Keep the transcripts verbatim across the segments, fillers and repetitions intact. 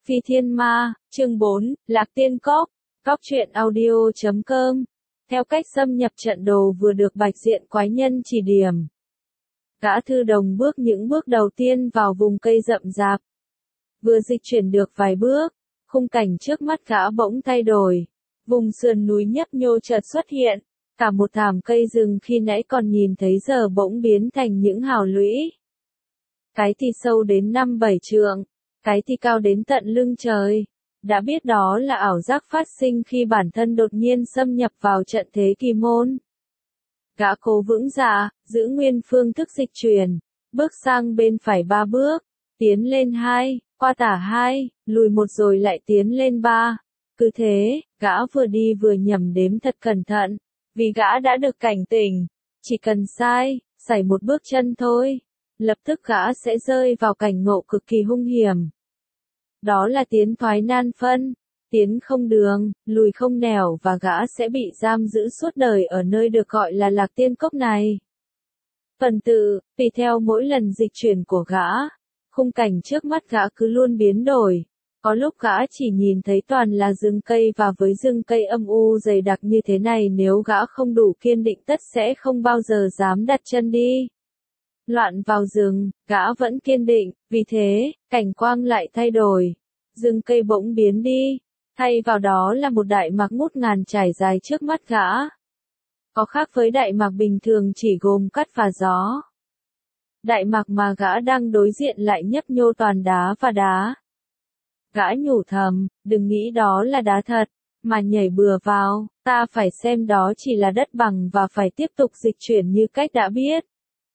Phi Thiên Ma, chương bốn, Lạc Tiên Cốc, Cóc truyện audio chấm com. Theo cách xâm nhập trận đồ vừa được Bạch Diện quái nhân chỉ điểm. Gã thư đồng bước những bước đầu tiên vào vùng cây rậm rạp. Vừa dịch chuyển được vài bước, khung cảnh trước mắt gã bỗng thay đổi. Vùng sườn núi nhấp nhô chợt xuất hiện, cả một thảm cây rừng khi nãy còn nhìn thấy giờ bỗng biến thành những hào lũy. Cái thì sâu đến năm bảy trượng, cái thì cao đến tận lưng trời. Đã biết đó là ảo giác phát sinh khi bản thân đột nhiên xâm nhập vào trận thế kỳ môn. Gã cố vững dạ, giữ nguyên phương thức dịch chuyển, bước sang bên phải ba bước, tiến lên hai, qua tả hai, lùi một rồi lại tiến lên ba. Cứ thế, gã vừa đi vừa nhẩm đếm thật cẩn thận, vì gã đã được cảnh tỉnh, chỉ cần sai, sảy một bước chân thôi, lập tức gã sẽ rơi vào cảnh ngộ cực kỳ hung hiểm. Đó là tiến thoái nan phân, tiến không đường, lùi không nẻo và gã sẽ bị giam giữ suốt đời ở nơi được gọi là Lạc Tiên Cốc này. Phần tự, tùy theo mỗi lần dịch chuyển của gã, khung cảnh trước mắt gã cứ luôn biến đổi. Có lúc gã chỉ nhìn thấy toàn là rừng cây và với rừng cây âm u dày đặc như thế này nếu gã không đủ kiên định tất sẽ không bao giờ dám đặt chân đi. Loạn vào rừng, gã vẫn kiên định, vì thế, cảnh quang lại thay đổi. Rừng cây bỗng biến đi, thay vào đó là một đại mạc ngút ngàn trải dài trước mắt gã. Có khác với đại mạc bình thường chỉ gồm cát và gió. Đại mạc mà gã đang đối diện lại nhấp nhô toàn đá và đá. Gã nhủ thầm, đừng nghĩ đó là đá thật, mà nhảy bừa vào, ta phải xem đó chỉ là đất bằng và phải tiếp tục dịch chuyển như cách đã biết.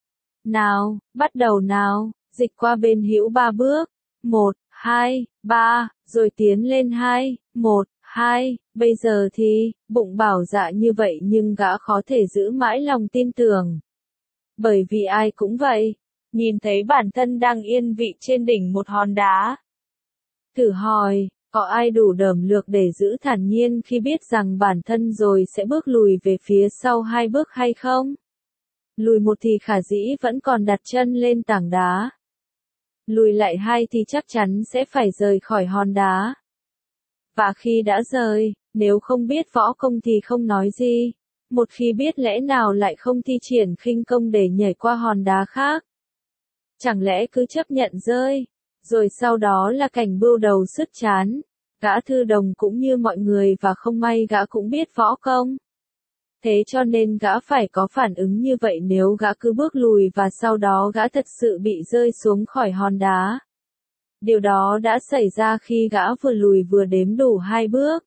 Nào, bắt đầu nào, dịch qua bên hữu ba bước, một, hai, ba, rồi tiến lên hai, một, hai, bây giờ thì, bụng bảo dạ như vậy nhưng gã khó thể giữ mãi lòng tin tưởng. Bởi vì ai cũng vậy, nhìn thấy bản thân đang yên vị trên đỉnh một hòn đá. Thử hỏi, có ai đủ đởm lược để giữ thản nhiên khi biết rằng bản thân rồi sẽ bước lùi về phía sau hai bước hay không? Lùi một thì khả dĩ vẫn còn đặt chân lên tảng đá. Lùi lại hai thì chắc chắn sẽ phải rời khỏi hòn đá. Và khi đã rời, nếu không biết võ công thì không nói gì. Một khi biết lẽ nào lại không thi triển khinh công để nhảy qua hòn đá khác. Chẳng lẽ cứ chấp nhận rơi, rồi sau đó là cảnh bưu đầu sứt chán. Gã thư đồng cũng như mọi người và không may gã cũng biết võ công. Thế cho nên gã phải có phản ứng như vậy nếu gã cứ bước lùi và sau đó gã thật sự bị rơi xuống khỏi hòn đá. Điều đó đã xảy ra khi gã vừa lùi vừa đếm đủ hai bước.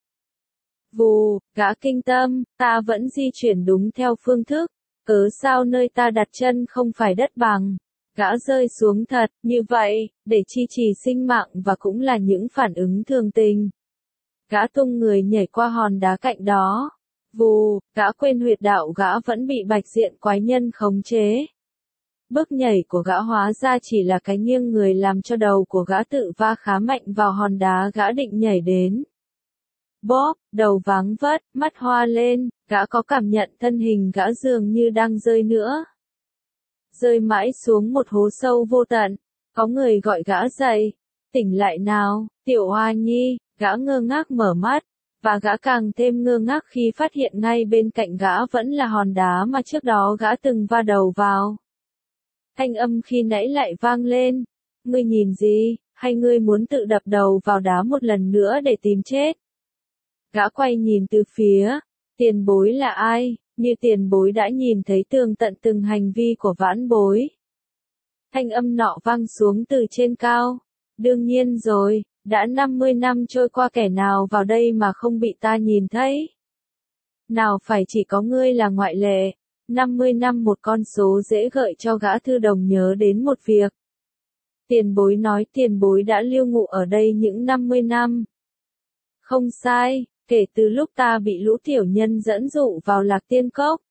Vù, gã kinh tâm, ta vẫn di chuyển đúng theo phương thức, cớ sao nơi ta đặt chân không phải đất bằng. Gã rơi xuống thật, như vậy, để chi trì sinh mạng và cũng là những phản ứng thường tình. Gã tung người nhảy qua hòn đá cạnh đó. Vù, gã quên huyệt đạo gã vẫn bị Bạch Diện quái nhân khống chế. Bước nhảy của gã hóa ra chỉ là cái nghiêng người làm cho đầu của gã tự va khá mạnh vào hòn đá gã định nhảy đến. Bóp, đầu váng vất, mắt hoa lên, gã có cảm nhận thân hình gã dường như đang rơi nữa. Rơi mãi xuống một hố sâu vô tận, có người gọi gã dậy, tỉnh lại nào, Tiểu Hoa Nhi, gã ngơ ngác mở mắt. Và gã càng thêm ngơ ngác khi phát hiện ngay bên cạnh gã vẫn là hòn đá mà trước đó gã từng va đầu vào. Thanh âm khi nãy lại vang lên. Ngươi nhìn gì, hay ngươi muốn tự đập đầu vào đá một lần nữa để tìm chết? Gã quay nhìn từ phía, tiền bối là ai, như tiền bối đã nhìn thấy tường tận từng hành vi của vãn bối. Thanh âm nọ vang xuống từ trên cao. Đương nhiên rồi. Đã năm mươi năm trôi qua kẻ nào vào đây mà không bị ta nhìn thấy? Nào phải chỉ có ngươi là ngoại lệ. năm mươi năm một con số dễ gợi cho gã thư đồng nhớ đến một việc. Tiền bối nói tiền bối đã lưu ngụ ở đây những năm mươi năm. Không sai, kể từ lúc ta bị lũ tiểu nhân dẫn dụ vào Lạc Tiên Cốc.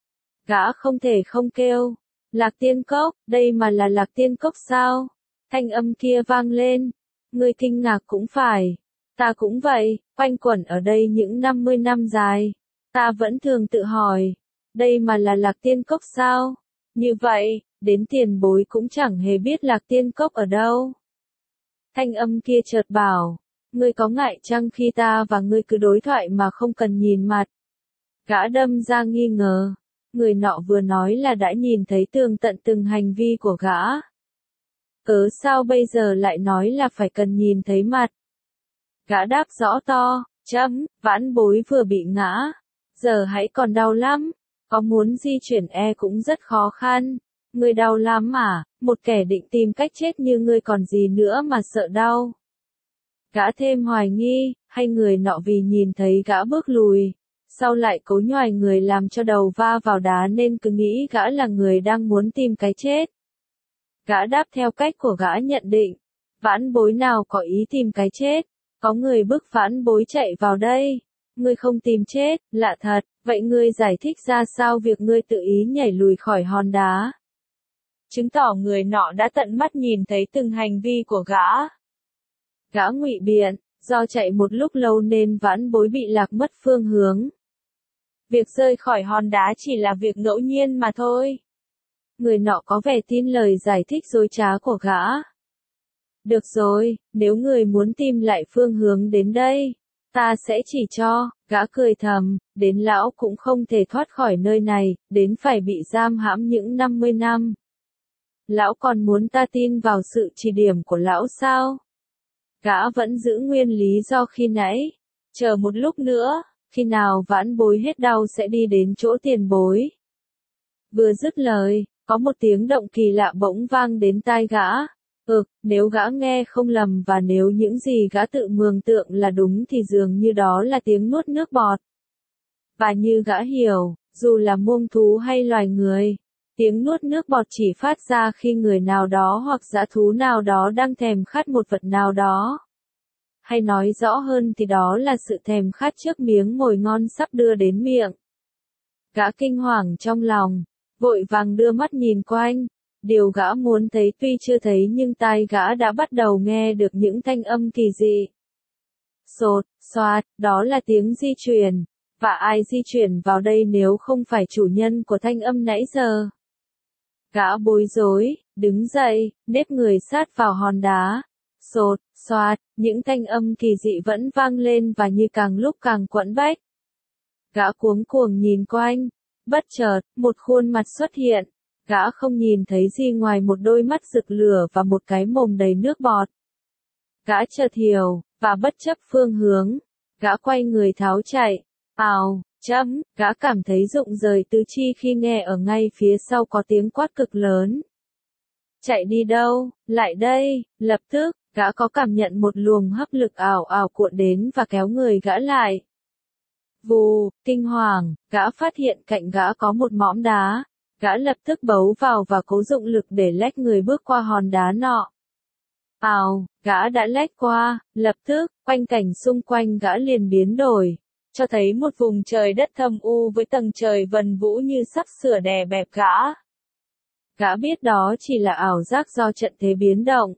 Gã không thể không kêu. Lạc Tiên Cốc, đây mà là Lạc Tiên Cốc sao? Thanh âm kia vang lên. Ngươi kinh ngạc cũng phải. Ta cũng vậy, quanh quẩn ở đây những năm mươi năm dài. Ta vẫn thường tự hỏi, đây mà là Lạc Tiên Cốc sao? Như vậy, đến tiền bối cũng chẳng hề biết Lạc Tiên Cốc ở đâu. Thanh âm kia chợt bảo, ngươi có ngại chăng khi ta và ngươi cứ đối thoại mà không cần nhìn mặt? Gã đâm ra nghi ngờ, người nọ vừa nói là đã nhìn thấy tường tận từng hành vi của gã. Cớ sao bây giờ lại nói là phải cần nhìn thấy mặt? Gã đáp rõ to, chấm, vãn bối vừa bị ngã, giờ hãy còn đau lắm, có muốn di chuyển e cũng rất khó khăn. Ngươi đau lắm à, một kẻ định tìm cách chết như ngươi còn gì nữa mà sợ đau. Gã thêm hoài nghi, hay người nọ vì nhìn thấy gã bước lùi, sau lại cố nhoài người làm cho đầu va vào đá nên cứ nghĩ gã là người đang muốn tìm cái chết. Gã đáp theo cách của gã nhận định, vãn bối nào có ý tìm cái chết, có người bức vãn bối chạy vào đây, ngươi không tìm chết, lạ thật, vậy ngươi giải thích ra sao việc ngươi tự ý nhảy lùi khỏi hòn đá? Chứng tỏ người nọ đã tận mắt nhìn thấy từng hành vi của gã. Gã ngụy biện, do chạy một lúc lâu nên vãn bối bị lạc mất phương hướng. Việc rơi khỏi hòn đá chỉ là việc ngẫu nhiên mà thôi. Người nọ có vẻ tin lời giải thích dối trá của gã. Được rồi, nếu người muốn tìm lại phương hướng đến đây, ta sẽ chỉ cho. Gã cười thầm, đến lão cũng không thể thoát khỏi nơi này, đến phải bị giam hãm những năm mươi năm. Lão còn muốn ta tin vào sự chỉ điểm của lão sao? Gã vẫn giữ nguyên lý do khi nãy. Chờ một lúc nữa, khi nào vãn bối hết đau sẽ đi đến chỗ tiền bối. Vừa dứt lời, có một tiếng động kỳ lạ bỗng vang đến tai gã. Ừ, nếu gã nghe không lầm và nếu những gì gã tự mường tượng là đúng thì dường như đó là tiếng nuốt nước bọt. Và như gã hiểu, dù là muông thú hay loài người, tiếng nuốt nước bọt chỉ phát ra khi người nào đó hoặc dã thú nào đó đang thèm khát một vật nào đó. Hay nói rõ hơn thì đó là sự thèm khát trước miếng mồi ngon sắp đưa đến miệng. Gã kinh hoàng trong lòng, vội vàng đưa mắt nhìn quanh. Điều gã muốn thấy tuy chưa thấy nhưng tai gã đã bắt đầu nghe được những thanh âm kỳ dị. Sột, xoạt, đó là tiếng di chuyển. Và ai di chuyển vào đây nếu không phải chủ nhân của thanh âm nãy giờ? Gã bối rối, đứng dậy, nếp người sát vào hòn đá. Sột, xoạt, những thanh âm kỳ dị vẫn vang lên và như càng lúc càng quẫn bách. Gã cuống cuồng nhìn quanh. Bất chợt, một khuôn mặt xuất hiện. Gã không nhìn thấy gì ngoài một đôi mắt rực lửa và một cái mồm đầy nước bọt. Gã chợt hiểu, và bất chấp phương hướng, gã quay người tháo chạy. Ào, chấm, gã cảm thấy rụng rời tứ chi khi nghe ở ngay phía sau có tiếng quát cực lớn. Chạy đi đâu, lại đây, lập tức, gã có cảm nhận một luồng hấp lực ảo ảo cuộn đến và kéo người gã lại. Vù, kinh hoàng, gã phát hiện cạnh gã có một mõm đá. Gã lập tức bấu vào và cố dụng lực để lách người bước qua hòn đá nọ. Ào, gã đã lách qua, lập tức, quanh cảnh xung quanh gã liền biến đổi, cho thấy một vùng trời đất thâm u với tầng trời vần vũ như sắp sửa đè bẹp gã. Gã biết đó chỉ là ảo giác do trận thế biến động.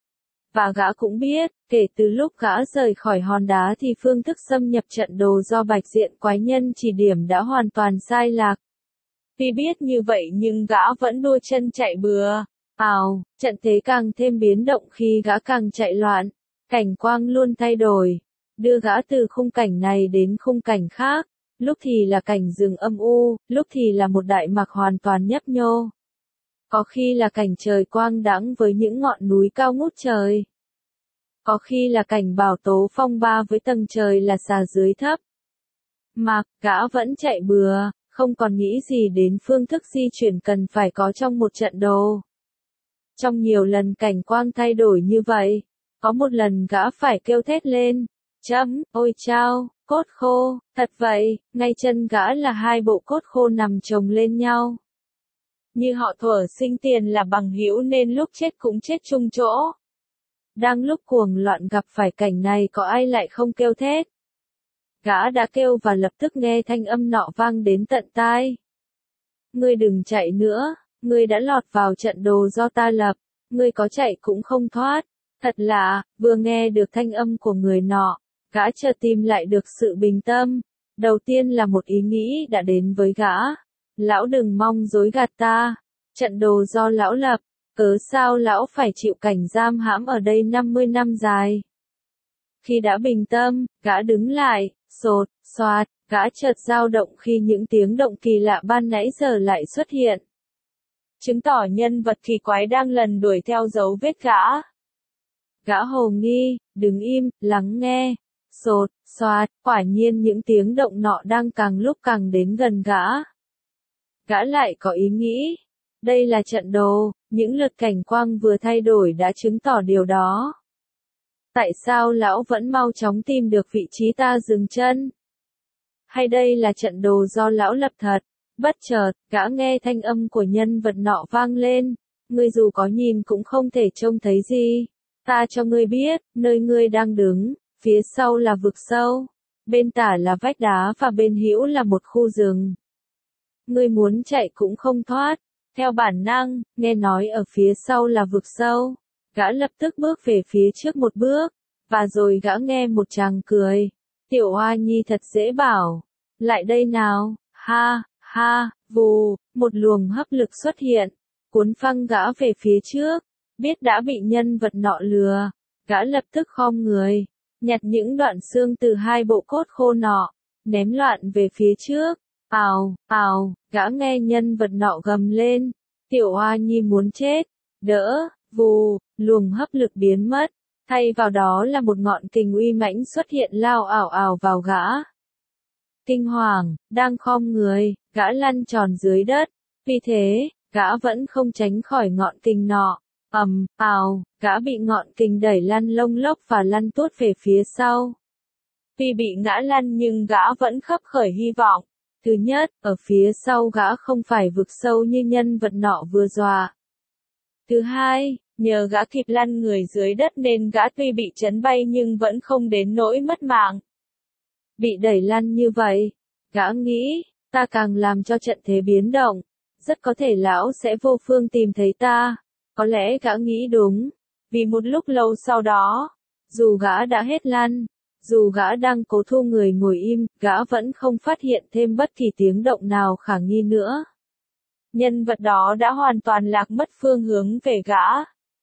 Và gã cũng biết, kể từ lúc gã rời khỏi hòn đá thì phương thức xâm nhập trận đồ do bạch diện quái nhân chỉ điểm đã hoàn toàn sai lạc. Tuy biết như vậy nhưng gã vẫn đua chân chạy bừa. Ào, trận thế càng thêm biến động khi gã càng chạy loạn. Cảnh quang luôn thay đổi, đưa gã từ khung cảnh này đến khung cảnh khác. Lúc thì là cảnh rừng âm u, lúc thì là một đại mạc hoàn toàn nhấp nhô. Có khi là cảnh trời quang đãng với những ngọn núi cao ngút trời. Có khi là cảnh bảo tố phong ba với tầng trời là xà dưới thấp. Mà, gã vẫn chạy bừa. Không còn nghĩ gì đến phương thức di chuyển cần phải có trong một trận đồ. Trong nhiều lần cảnh quang thay đổi như vậy, có một lần gã phải kêu thét lên, chấm, ôi chao, cốt khô, thật vậy, ngay chân gã là hai bộ cốt khô nằm chồng lên nhau. Như họ thuở sinh tiền là bằng hữu nên lúc chết cũng chết chung chỗ. Đang lúc cuồng loạn gặp phải cảnh này có ai lại không kêu thét. Gã đã kêu và lập tức nghe thanh âm nọ vang đến tận tai. Ngươi đừng chạy nữa, ngươi đã lọt vào trận đồ do ta lập, ngươi có chạy cũng không thoát. Thật lạ, vừa nghe được thanh âm của người nọ, gã chợt tìm lại được sự bình tâm. Đầu tiên là một ý nghĩ đã đến với gã. Lão đừng mong dối gạt ta, trận đồ do lão lập, Cớ sao lão phải chịu cảnh giam hãm ở đây năm mươi năm dài? Khi đã bình tâm, gã đứng lại, sột, soạt, gã chợt dao động khi những tiếng động kỳ lạ ban nãy giờ lại xuất hiện. Chứng tỏ nhân vật kỳ quái đang lần đuổi theo dấu vết gã. Gã hồ nghi, đứng im, lắng nghe. Sột, soạt, quả nhiên những tiếng động nọ đang càng lúc càng đến gần gã. Gã lại có ý nghĩ. Đây là trận đồ, những lượt cảnh quang vừa thay đổi đã chứng tỏ điều đó. Tại sao lão vẫn mau chóng tìm được vị trí ta dừng chân? Hay đây là trận đồ do lão lập thật? Bất chợt, gã nghe thanh âm của nhân vật nọ vang lên. Ngươi dù có nhìn cũng không thể trông thấy gì. Ta cho ngươi biết, nơi ngươi đang đứng, phía sau là vực sâu. Bên tả là vách đá và bên hữu là một khu rừng. Ngươi muốn chạy cũng không thoát. Theo bản năng, nghe nói ở phía sau là vực sâu. Gã lập tức bước về phía trước một bước. Và rồi gã nghe một chàng cười. Tiểu Hoa Nhi thật dễ bảo. Lại đây nào, ha, ha, vù, một luồng hấp lực xuất hiện. Cuốn phăng gã về phía trước. Biết đã bị nhân vật nọ lừa. Gã lập tức khom người. Nhặt những đoạn xương từ hai bộ cốt khô nọ. Ném loạn về phía trước. Ào, ào, gã nghe nhân vật nọ gầm lên. Tiểu Hoa Nhi muốn chết. Đỡ, vù, luồng hấp lực biến mất. Thay vào đó là một ngọn kình uy mãnh xuất hiện lao ảo ảo vào gã. Kinh hoàng, đang khom người, gã lăn tròn dưới đất. Vì thế, gã vẫn không tránh khỏi ngọn kình nọ. Ầm, ào, gã bị ngọn kình đẩy lăn lông lốc và lăn tuốt về phía sau. Vì bị ngã lăn nhưng gã vẫn khấp khởi hy vọng. Thứ nhất, ở phía sau gã không phải vực sâu như nhân vật nọ vừa dọa. Thứ hai, nhờ gã kịp lăn người dưới đất nên gã tuy bị chấn bay nhưng vẫn không đến nỗi mất mạng. Bị đẩy lăn như vậy, gã nghĩ, ta càng làm cho trận thế biến động, rất có thể lão sẽ vô phương tìm thấy ta. Có lẽ gã nghĩ đúng, vì một lúc lâu sau đó, dù gã đã hết lăn, dù gã đang cố thu người ngồi im, gã vẫn không phát hiện thêm bất kỳ tiếng động nào khả nghi nữa. Nhân vật đó đã hoàn toàn lạc mất phương hướng về gã.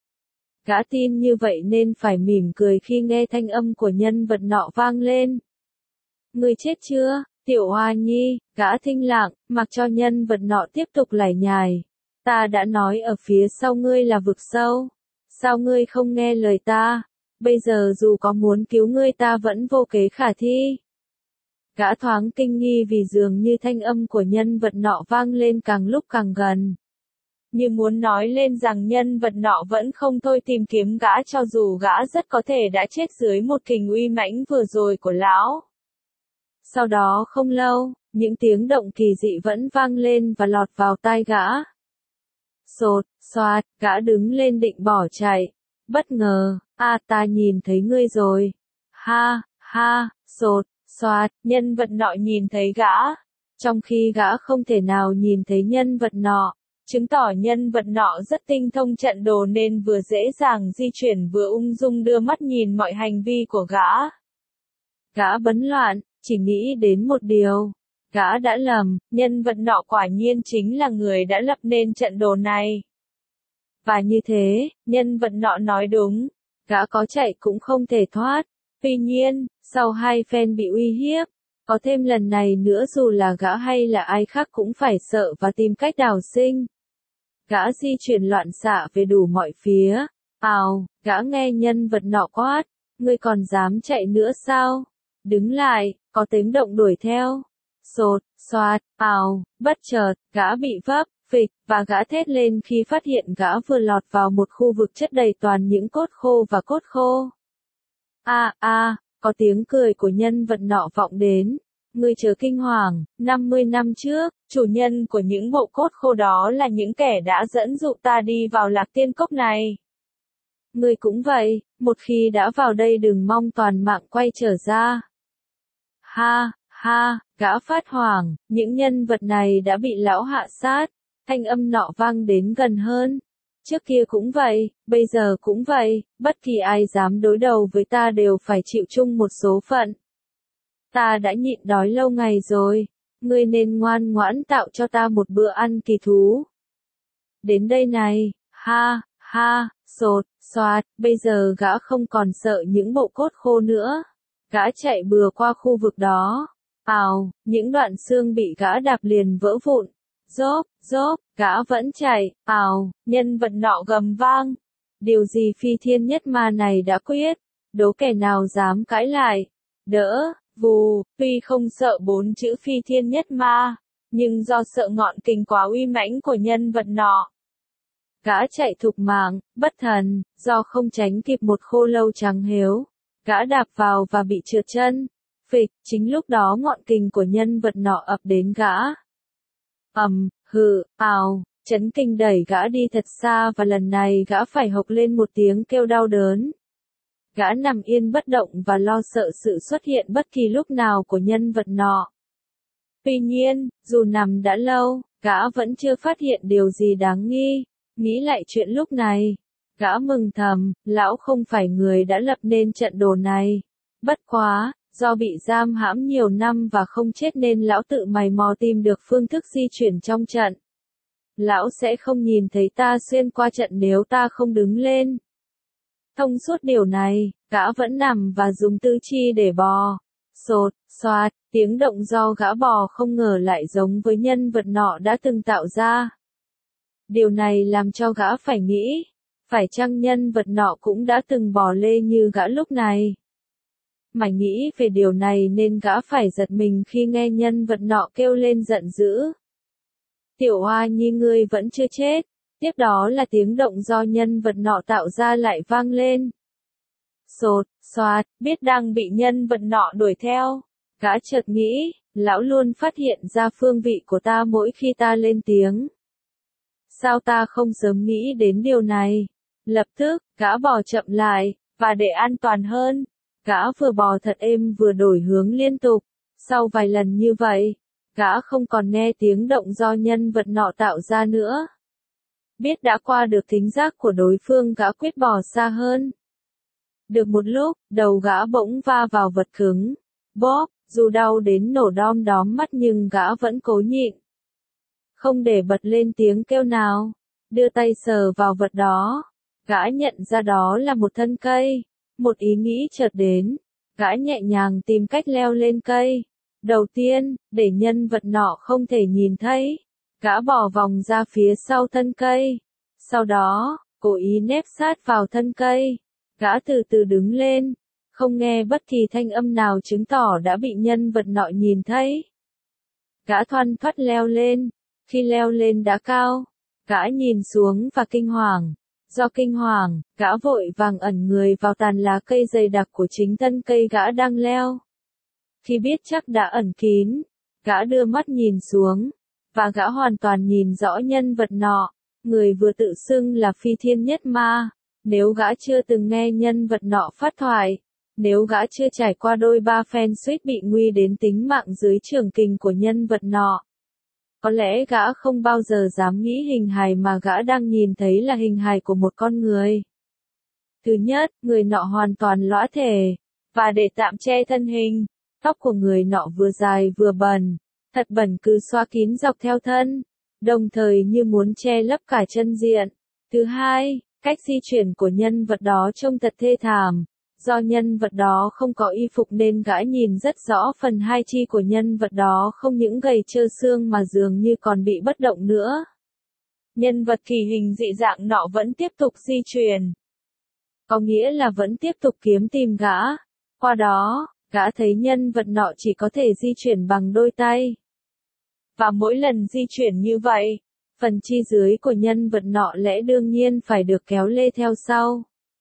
Gã tin như vậy nên phải mỉm cười khi nghe thanh âm của nhân vật nọ vang lên. Ngươi chết chưa, Tiểu Hoa Nhi? Gã thinh lặng, mặc cho nhân vật nọ tiếp tục lải nhải. Ta đã nói ở phía sau ngươi là vực sâu. Sao ngươi không nghe lời ta? Bây giờ dù có muốn cứu ngươi ta vẫn vô kế khả thi. Gã thoáng kinh nghi vì dường như thanh âm của nhân vật nọ vang lên càng lúc càng gần. Như muốn nói lên rằng nhân vật nọ vẫn không thôi tìm kiếm gã cho dù gã rất có thể đã chết dưới một kình uy mãnh vừa rồi của lão. Sau đó không lâu, những tiếng động kỳ dị vẫn vang lên và lọt vào tai gã. Sột, soạt, gã đứng lên định bỏ chạy. Bất ngờ, a ta nhìn thấy ngươi rồi. Ha, ha, sột, soạt, nhân vật nọ nhìn thấy gã. Trong khi gã không thể nào nhìn thấy nhân vật nọ, chứng tỏ nhân vật nọ rất tinh thông trận đồ nên vừa dễ dàng di chuyển vừa ung dung đưa mắt nhìn mọi hành vi của gã. Gã bấn loạn, chỉ nghĩ đến một điều. Gã đã lầm, nhân vật nọ quả nhiên chính là người đã lập nên trận đồ này. Và như thế, nhân vật nọ nói đúng, gã có chạy cũng không thể thoát. Tuy nhiên, sau hai phen bị uy hiếp, có thêm lần này nữa dù là gã hay là ai khác cũng phải sợ và tìm cách đào sinh. Gã di chuyển loạn xạ về đủ mọi phía. Ào, gã nghe nhân vật nọ quát, ngươi còn dám chạy nữa sao? Đứng lại, có tiếng động đuổi theo. Sột, soạt, ào, bất chợt, gã bị vấp, phịch, và gã thét lên khi phát hiện gã vừa lọt vào một khu vực chất đầy toàn những cốt khô và cốt khô. A a, có tiếng cười của nhân vật nọ vọng đến. Ngươi chớ kinh hoàng, năm mươi năm trước, chủ nhân của những bộ cốt khô đó là những kẻ đã dẫn dụ ta đi vào Lạc Tiên Cốc này. Ngươi cũng vậy, một khi đã vào đây đừng mong toàn mạng quay trở ra. Ha, ha, gã phát hoảng, những nhân vật này đã bị lão hạ sát. Thanh âm nọ vang đến gần hơn. Trước kia cũng vậy, bây giờ cũng vậy, bất kỳ ai dám đối đầu với ta đều phải chịu chung một số phận. Ta đã nhịn đói lâu ngày rồi, ngươi nên ngoan ngoãn tạo cho ta một bữa ăn kỳ thú. Đến đây này, Ha, ha, sột, soạt, bây giờ gã không còn sợ những bộ cốt khô nữa. Gã chạy bừa qua khu vực đó. Ào, những đoạn xương bị gã đạp liền vỡ vụn. Rốp, rốp, gã vẫn chạy. Ào, nhân vật nọ gầm vang. Điều gì phi thiên nhất ma này đã quyết, đố kẻ nào dám cãi lại. Đỡ, vù, tuy không sợ bốn chữ phi thiên nhất ma, nhưng do sợ ngọn kình quá uy mãnh của nhân vật nọ. Gã chạy thục mạng, bất thần, do không tránh kịp một khô lâu trắng héo. Gã đạp vào và bị trượt chân. Phịch, chính lúc đó ngọn kình của nhân vật nọ ập đến gã. Ầm, hừ, ào, chấn kinh đẩy gã đi thật xa và lần này gã phải hộc lên một tiếng kêu đau đớn. Gã nằm yên bất động và lo sợ sự xuất hiện bất kỳ lúc nào của nhân vật nọ. Tuy nhiên, dù nằm đã lâu, gã vẫn chưa phát hiện điều gì đáng nghi. Nghĩ lại chuyện lúc này, gã mừng thầm, lão không phải người đã lập nên trận đồ này. Bất quá, do bị giam hãm nhiều năm và không chết nên lão tự mày mò tìm được phương thức di chuyển trong trận. Lão sẽ không nhìn thấy ta xuyên qua trận nếu ta không đứng lên. Thông suốt điều này, gã vẫn nằm và dùng tư chi để bò. Sột, xoạt, tiếng động do gã bò không ngờ lại giống với nhân vật nọ đã từng tạo ra. Điều này làm cho gã phải nghĩ, phải chăng nhân vật nọ cũng đã từng bò lê như gã lúc này. Mải nghĩ về điều này nên gã phải giật mình khi nghe nhân vật nọ kêu lên giận dữ. Tiểu Hoa Nhi ngươi vẫn chưa chết. Tiếp đó là tiếng động do nhân vật nọ tạo ra lại vang lên. Sột, xoạt, biết đang bị nhân vật nọ đuổi theo. Gã chợt nghĩ, lão luôn phát hiện ra phương vị của ta mỗi khi ta lên tiếng. Sao ta không sớm nghĩ đến điều này? Lập tức, gã bò chậm lại, và để an toàn hơn, gã vừa bò thật êm vừa đổi hướng liên tục. Sau vài lần như vậy, gã không còn nghe tiếng động do nhân vật nọ tạo ra nữa. Biết đã qua được thính giác của đối phương, gã quyết bò xa hơn. Được một lúc, đầu gã bỗng va vào vật cứng. Bóp, dù đau đến nổ đom đóm mắt nhưng gã vẫn cố nhịn. Không để bật lên tiếng kêu nào, đưa tay sờ vào vật đó. Gã nhận ra đó là một thân cây. Một ý nghĩ chợt đến, gã nhẹ nhàng tìm cách leo lên cây. Đầu tiên, để nhân vật nọ không thể nhìn thấy, gã bò vòng ra phía sau thân cây. Sau đó, cố ý nép sát vào thân cây. Gã từ từ đứng lên, không nghe bất kỳ thanh âm nào chứng tỏ đã bị nhân vật nọ nhìn thấy. Gã thoăn thoắt leo lên. Khi leo lên đã cao, gã nhìn xuống và kinh hoàng. Do kinh hoàng, gã vội vàng ẩn người vào tàn lá cây dày đặc của chính thân cây gã đang leo. Khi biết chắc đã ẩn kín, gã đưa mắt nhìn xuống, và gã hoàn toàn nhìn rõ nhân vật nọ, người vừa tự xưng là phi thiên nhất ma. Nếu gã chưa từng nghe nhân vật nọ phát thoại, nếu gã chưa trải qua đôi ba phen suýt bị nguy đến tính mạng dưới trường kình của nhân vật nọ, có lẽ gã không bao giờ dám nghĩ hình hài mà gã đang nhìn thấy là hình hài của một con người. Thứ nhất, người nọ hoàn toàn lõa thể, và để tạm che thân hình, tóc của người nọ vừa dài vừa bẩn, thật bẩn cứ xóa kín dọc theo thân, đồng thời như muốn che lấp cả chân diện. Thứ hai, cách di chuyển của nhân vật đó trông thật thê thảm. Do nhân vật đó không có y phục nên gã nhìn rất rõ phần hai chi của nhân vật đó không những gầy trơ xương mà dường như còn bị bất động nữa. Nhân vật kỳ hình dị dạng nọ vẫn tiếp tục di chuyển. Có nghĩa là vẫn tiếp tục kiếm tìm gã. Qua đó, gã thấy nhân vật nọ chỉ có thể di chuyển bằng đôi tay. Và mỗi lần di chuyển như vậy, phần chi dưới của nhân vật nọ lẽ đương nhiên phải được kéo lê theo sau.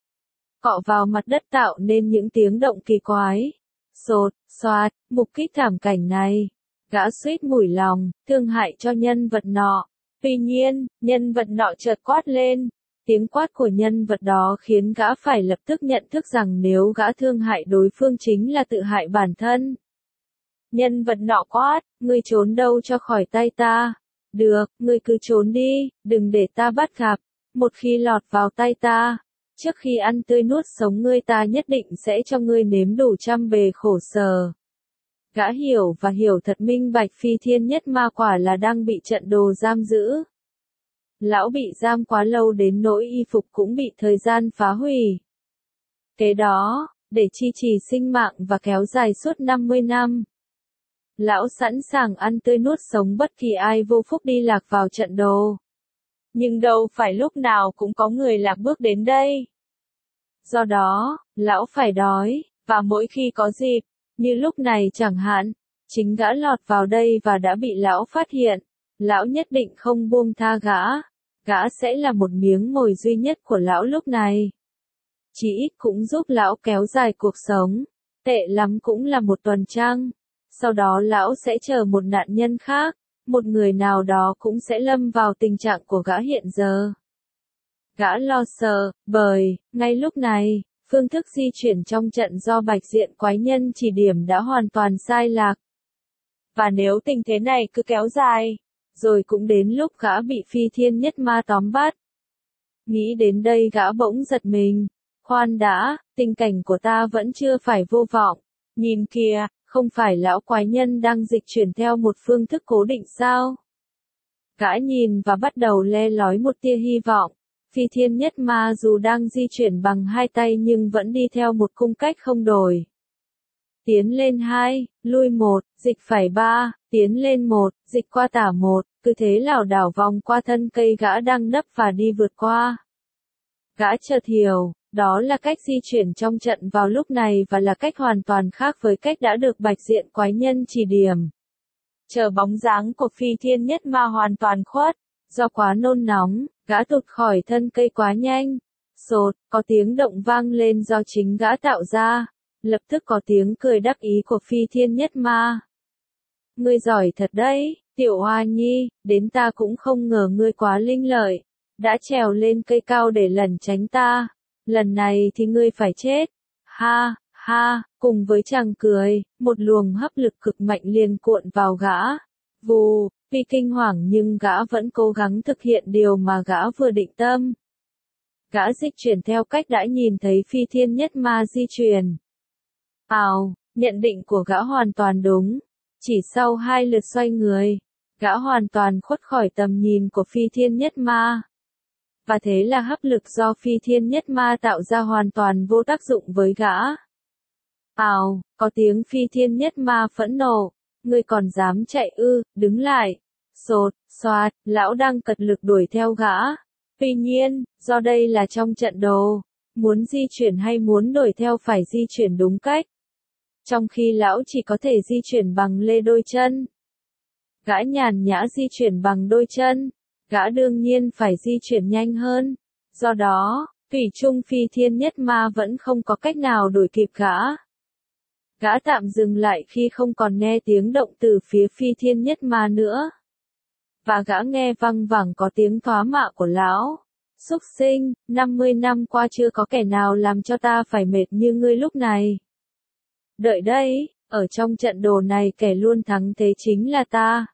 Cọ vào mặt đất tạo nên những tiếng động kỳ quái. Sột, xoạt, mục kích thảm cảnh này. Gã suýt mủi lòng, thương hại cho nhân vật nọ. Tuy nhiên, nhân vật nọ chợt quát lên. Tiếng quát của nhân vật đó khiến gã phải lập tức nhận thức rằng nếu gã thương hại đối phương chính là tự hại bản thân. Nhân vật nọ quát, ngươi trốn đâu cho khỏi tay ta. Được, ngươi cứ trốn đi, đừng để ta bắt gặp. Một khi lọt vào tay ta, trước khi ăn tươi nuốt sống ngươi ta nhất định sẽ cho ngươi nếm đủ trăm bề khổ sở. Gã hiểu và hiểu thật minh bạch phi thiên nhất ma quả là đang bị trận đồ giam giữ. lão bị giam quá lâu đến nỗi y phục cũng bị thời gian phá hủy. Kế đó, để chi trì sinh mạng và kéo dài suốt năm mươi năm, lão sẵn sàng ăn tươi nuốt sống bất kỳ ai vô phúc đi lạc vào trận đồ. Nhưng đâu phải lúc nào cũng có người lạc bước đến đây. Do đó, lão phải đói, và mỗi khi có dịp, như lúc này chẳng hạn, chính gã lọt vào đây và đã bị lão phát hiện, lão nhất định không buông tha gã, gã sẽ là một miếng mồi duy nhất của lão lúc này. Chỉ ít cũng giúp lão kéo dài cuộc sống, tệ lắm cũng là một tuần trăng, sau đó lão sẽ chờ một nạn nhân khác, một người nào đó cũng sẽ lâm vào tình trạng của gã hiện giờ. Gã lo sợ, bởi, ngay lúc này, phương thức di chuyển trong trận do bạch diện quái nhân chỉ điểm đã hoàn toàn sai lạc. Và nếu tình thế này cứ kéo dài, rồi cũng đến lúc gã bị phi thiên nhất ma tóm bắt. Nghĩ đến đây gã bỗng giật mình. Khoan đã, tình cảnh của ta vẫn chưa phải vô vọng. Nhìn kìa, không phải lão quái nhân đang dịch chuyển theo một phương thức cố định sao? Gã nhìn và bắt đầu le lói một tia hy vọng. Phi thiên nhất ma dù đang di chuyển bằng hai tay nhưng vẫn đi theo một cung cách không đổi. Tiến lên hai, lui một, dịch phải ba, tiến lên một, dịch qua tả một, cứ thế lảo đảo vòng qua thân cây gã đang nấp và đi vượt qua. Gã chợt hiểu, đó là cách di chuyển trong trận vào lúc này và là cách hoàn toàn khác với cách đã được bạch diện quái nhân chỉ điểm. Chờ bóng dáng của phi thiên nhất ma hoàn toàn khuất, do quá nôn nóng, gã tụt khỏi thân cây quá nhanh. Sột, có tiếng động vang lên do chính gã tạo ra. Lập tức có tiếng cười đắc ý của phi thiên nhất ma. Ngươi giỏi thật đấy, tiểu hoa nhi, đến ta cũng không ngờ ngươi quá linh lợi. Đã trèo lên cây cao để lẩn tránh ta. Lần này thì ngươi phải chết. Ha, ha, cùng với chàng cười, một luồng hấp lực cực mạnh liền cuộn vào gã. Vù, vì kinh hoàng nhưng gã vẫn cố gắng thực hiện điều mà gã vừa định tâm. Gã dịch chuyển theo cách đã nhìn thấy phi thiên nhất ma di chuyển. Ào, nhận định của gã hoàn toàn đúng. Chỉ sau hai lượt xoay người, gã hoàn toàn khuất khỏi tầm nhìn của phi thiên nhất ma. Và thế là hấp lực do phi thiên nhất ma tạo ra hoàn toàn vô tác dụng với gã. Ào, có tiếng phi thiên nhất ma phẫn nộ. Ngươi còn dám chạy ư, đứng lại. Sột, xoạt, lão đang cật lực đuổi theo gã. Tuy nhiên, do đây là trong trận đồ, muốn di chuyển hay muốn đuổi theo phải di chuyển đúng cách. Trong khi lão chỉ có thể di chuyển bằng lê đôi chân. Gã nhàn nhã di chuyển bằng đôi chân, gã đương nhiên phải di chuyển nhanh hơn. Do đó, thủy chung phi thiên nhất ma vẫn không có cách nào đuổi kịp gã. Gã tạm dừng lại khi không còn nghe tiếng động từ phía phi thiên nhất ma nữa. Và gã nghe văng vẳng có tiếng thoá mạ của lão. Súc sinh, năm mươi năm qua chưa có kẻ nào làm cho ta phải mệt như ngươi lúc này. Đợi đây, ở trong trận đồ này kẻ luôn thắng thế chính là ta.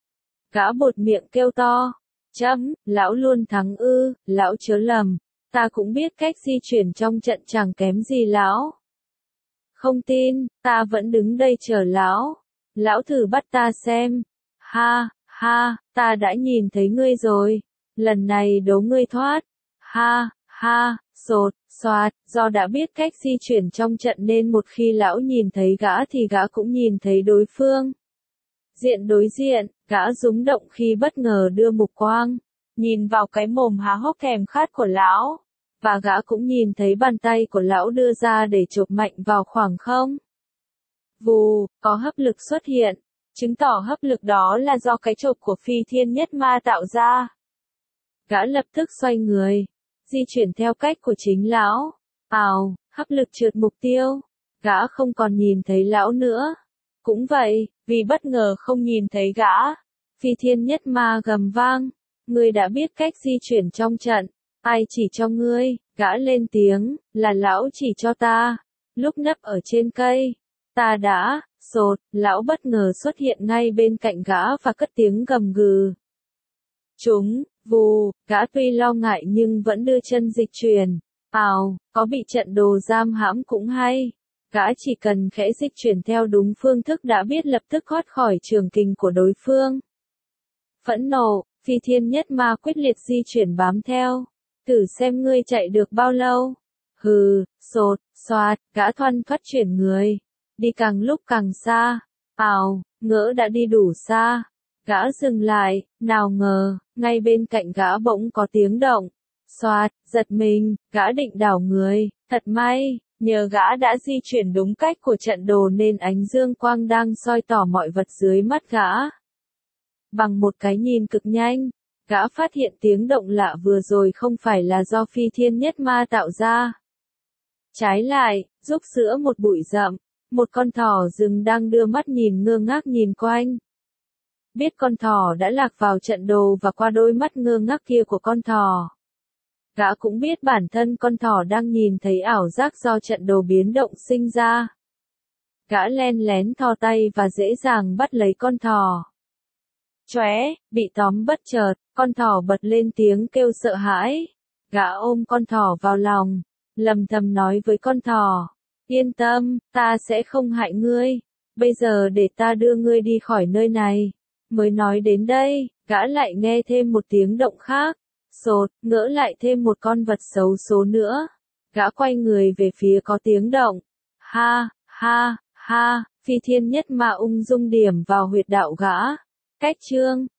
Gã bột miệng kêu to. Chấm, lão luôn thắng ư, lão chớ lầm. Ta cũng biết cách di chuyển trong trận chẳng kém gì lão. Không tin, ta vẫn đứng đây chờ lão. Lão thử bắt ta xem. Ha, ha, ta đã nhìn thấy ngươi rồi. Lần này đố ngươi thoát. Ha, ha, sột, xoạt, do đã biết cách di chuyển trong trận nên một khi lão nhìn thấy gã thì gã cũng nhìn thấy đối phương. Diện đối diện, gã rúng động khi bất ngờ đưa mục quang, nhìn vào cái mồm há hốc thèm khát của lão, và gã cũng nhìn thấy bàn tay của lão đưa ra để chộp mạnh vào khoảng không. Vù, có hấp lực xuất hiện, chứng tỏ hấp lực đó là do cái chộp của phi thiên nhất ma tạo ra. Gã lập tức xoay người, di chuyển theo cách của chính lão. Ào, hấp lực trượt mục tiêu, gã không còn nhìn thấy lão nữa. Cũng vậy, vì bất ngờ không nhìn thấy gã, phi thiên nhất ma gầm vang. Ngươi đã biết cách di chuyển trong trận, ai chỉ cho ngươi? Gã lên tiếng, là lão chỉ cho ta. Lúc nấp ở trên cây, ta đã, sột, lão bất ngờ xuất hiện ngay bên cạnh gã và cất tiếng gầm gừ. Chúng, vù, gã tuy lo ngại nhưng vẫn đưa chân dịch chuyển. Ào, có bị trận đồ giam hãm cũng hay. Gã chỉ cần khẽ dịch chuyển theo đúng phương thức đã biết lập tức thoát khỏi trường kình của đối phương. Phẫn nộ, Phi thiên nhất ma quyết liệt di chuyển bám theo. Thử xem ngươi chạy được bao lâu. Hừ, sột, xoạt, gã thoăn thoắt chuyển người. Đi càng lúc càng xa. Ào, ngỡ đã đi đủ xa. Gã dừng lại, nào ngờ, ngay bên cạnh gã bỗng có tiếng động. Xoạt, giật mình, gã định đảo người, thật may, nhờ gã đã di chuyển đúng cách của trận đồ nên ánh dương quang đang soi tỏ mọi vật dưới mắt gã. Bằng một cái nhìn cực nhanh, gã phát hiện tiếng động lạ vừa rồi không phải là do phi thiên nhất ma tạo ra. Trái lại, rúc giữa một bụi rậm, một con thỏ rừng đang đưa mắt nhìn ngơ ngác nhìn quanh. Biết con thỏ đã lạc vào trận đồ và qua đôi mắt ngơ ngác kia của con thỏ. Gã cũng biết bản thân con thỏ đang nhìn thấy ảo giác do trận đồ biến động sinh ra. Gã len lén thò tay và dễ dàng bắt lấy con thỏ. Chóe, bị tóm bất chợt, con thỏ bật lên tiếng kêu sợ hãi. Gã ôm con thỏ vào lòng, lầm thầm nói với con thỏ, yên tâm, ta sẽ không hại ngươi, bây giờ để ta đưa ngươi đi khỏi nơi này. Mới nói đến đây, gã lại nghe thêm một tiếng động khác, sột, ngỡ lại thêm một con vật xấu số nữa. Gã quay người về phía có tiếng động, ha, ha, ha, phi thiên nhất ma ung dung điểm vào huyệt đạo gã. Cách chương